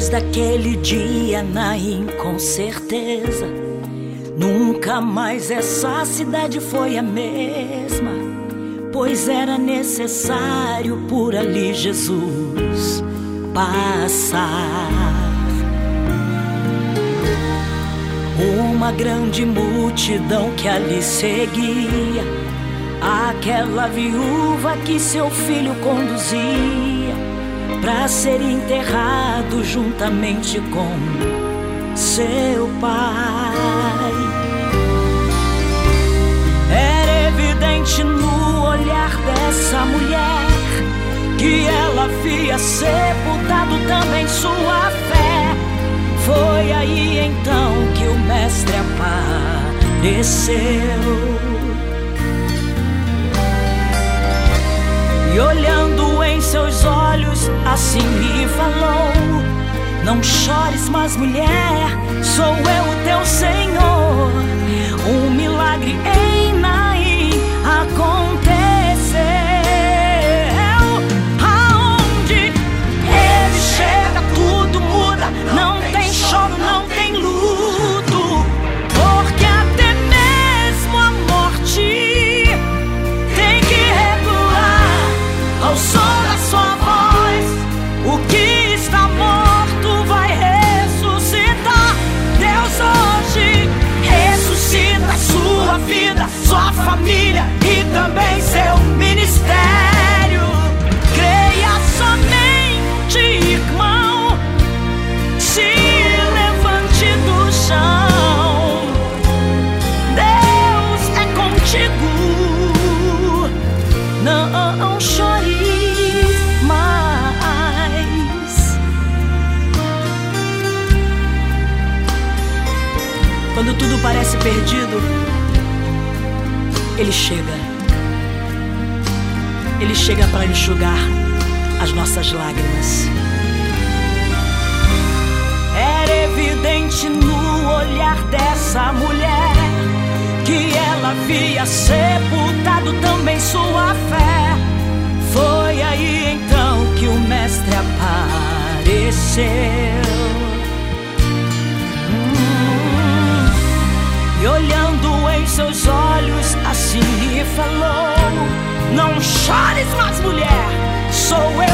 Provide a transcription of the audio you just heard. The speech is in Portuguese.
Depois daquele dia, Naim, com certeza, nunca mais essa cidade foi a mesma, pois era necessário por ali Jesus passar. Uma grande multidão que ali seguia aquela viúva que seu filho conduzia para ser enterrado juntamente com seu pai. Era evidente no olhar dessa mulher que ela havia sepultado também sua fé. Foi aí então que o mestre apareceu e, olhando em seus olhos, assim lhe falou: não chores mais, mulher, sou eu o teu Senhor. Um milagre em Naim aconteceu. Aonde ele chega, tudo muda. Não tem choro, não tem luto, porque até mesmo a morte tem que recuar ao som da sua voz. O que está morto vai ressuscitar. Deus hoje ressuscita sua vida, sua família e também seu ministério. Creia somente, irmão, se levante do chão. Deus é contigo, não chore mais. Quando tudo parece perdido, Ele chega. Ele chega para enxugar as nossas lágrimas. Era evidente no olhar dessa mulher que ela havia sepultado também sua fé. Foi aí então que o mestre apareceu e, olhando em seus olhos, assim lhe falou: não chores mais, mulher, sou eu